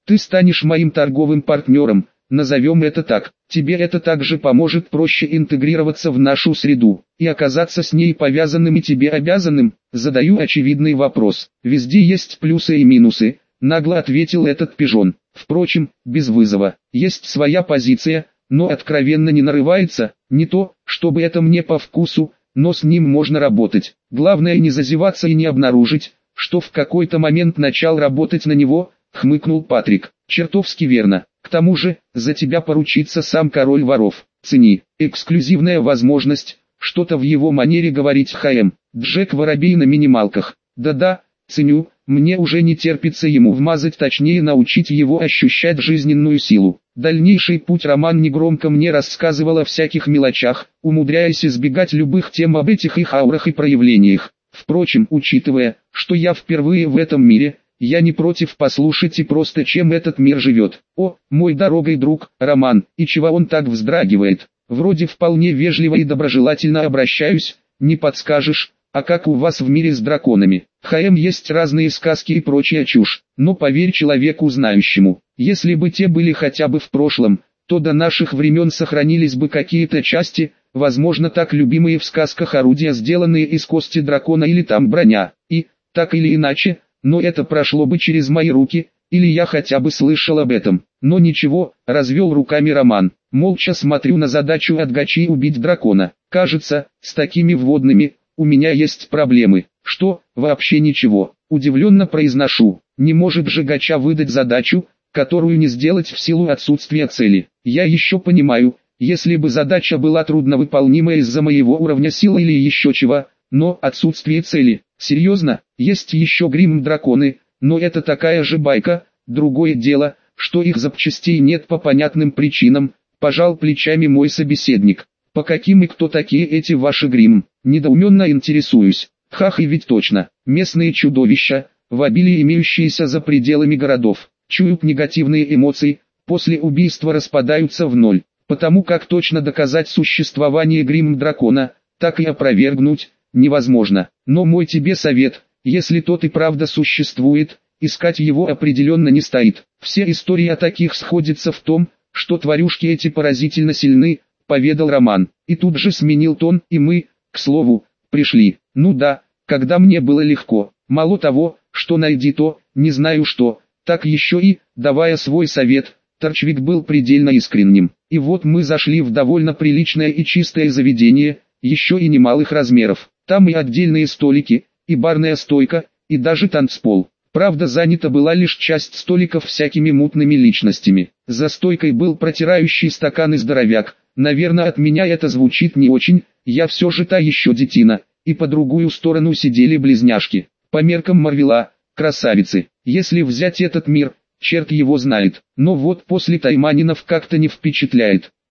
Ты станешь моим торговым партнером, назовем это так. Тебе это также поможет проще интегрироваться в нашу среду и оказаться с ней повязанным и тебе обязанным. Задаю очевидный вопрос. Везде есть плюсы и минусы, нагло ответил этот пижон. Впрочем, без вызова. Есть своя позиция, но откровенно не нарывается. Не то, чтобы это мне по вкусу, но с ним можно работать. Главное не зазеваться и не обнаружить, что в какой-то момент начал работать на него, хмыкнул Патрик. Чертовски верно. К тому же, за тебя поручится сам король воров. Цени. Эксклюзивная возможность. Что-то в его манере говорить ХМ. Джек Воробей на минималках. Да-да, ценю. Мне уже не терпится ему вмазать, точнее научить его ощущать жизненную силу. Дальнейший путь Роман негромко мне рассказывал о всяких мелочах, умудряясь избегать любых тем об этих их аурах и проявлениях. Впрочем, учитывая, что я впервые в этом мире, я не против послушать и просто чем этот мир живет. О, мой дорогой друг, Роман, и чего он так вздрагивает? Вроде вполне вежливо и доброжелательно обращаюсь, не подскажешь, а как у вас в мире с драконами? Есть разные сказки и прочая чушь, но поверь человеку знающему, если бы те были хотя бы в прошлом, то до наших времен сохранились бы какие-то части, возможно так любимые в сказках орудия, сделанные из кости дракона или там броня, и, так или иначе, но это прошло бы через мои руки, или я хотя бы слышал об этом. Но ничего, развел руками Роман. Молча смотрю на задачу от Гачи убить дракона. Кажется, с такими вводными, у меня есть проблемы. Что, вообще ничего. Удивленно произношу. Не может же Гача выдать задачу, которую не сделать в силу отсутствия цели. Я еще понимаю, если бы задача была трудновыполнимая из-за моего уровня силы или еще чего, но отсутствие цели. Серьезно, есть еще грим-драконы, но это такая же байка. Другое дело, что их запчастей нет по понятным причинам, пожал плечами мой собеседник. По каким и кто такие эти ваши грим? Недоуменно интересуюсь. Хах, и ведь точно, местные чудовища, в обилии имеющиеся за пределами городов, чуют негативные эмоции, после убийства распадаются в ноль. Потому как точно доказать существование грим-дракона, так и опровергнуть, невозможно. Но мой тебе совет, если тот и правда существует, искать его определенно не стоит. Все истории о таких сходятся в том, что тварюшки эти поразительно сильны, поведал Роман. И тут же сменил тон, и мы, к слову, пришли. Ну да, когда мне было легко. Мало того, что найди то, не знаю что, так еще и, давая свой совет, Торчвик был предельно искренним. И вот мы зашли в довольно приличное и чистое заведение, еще и немалых размеров. Там и отдельные столики, и барная стойка, и даже танцпол. Правда, занята была лишь часть столиков всякими мутными личностями. За стойкой был протирающий стаканы здоровяк. Наверное, от меня это звучит не очень, я все же та еще детина. И по другую сторону сидели близняшки. По меркам Марвела, красавицы. Если взять этот мир, черт его знает. Но вот после Тайманинов как-то не впечатляет.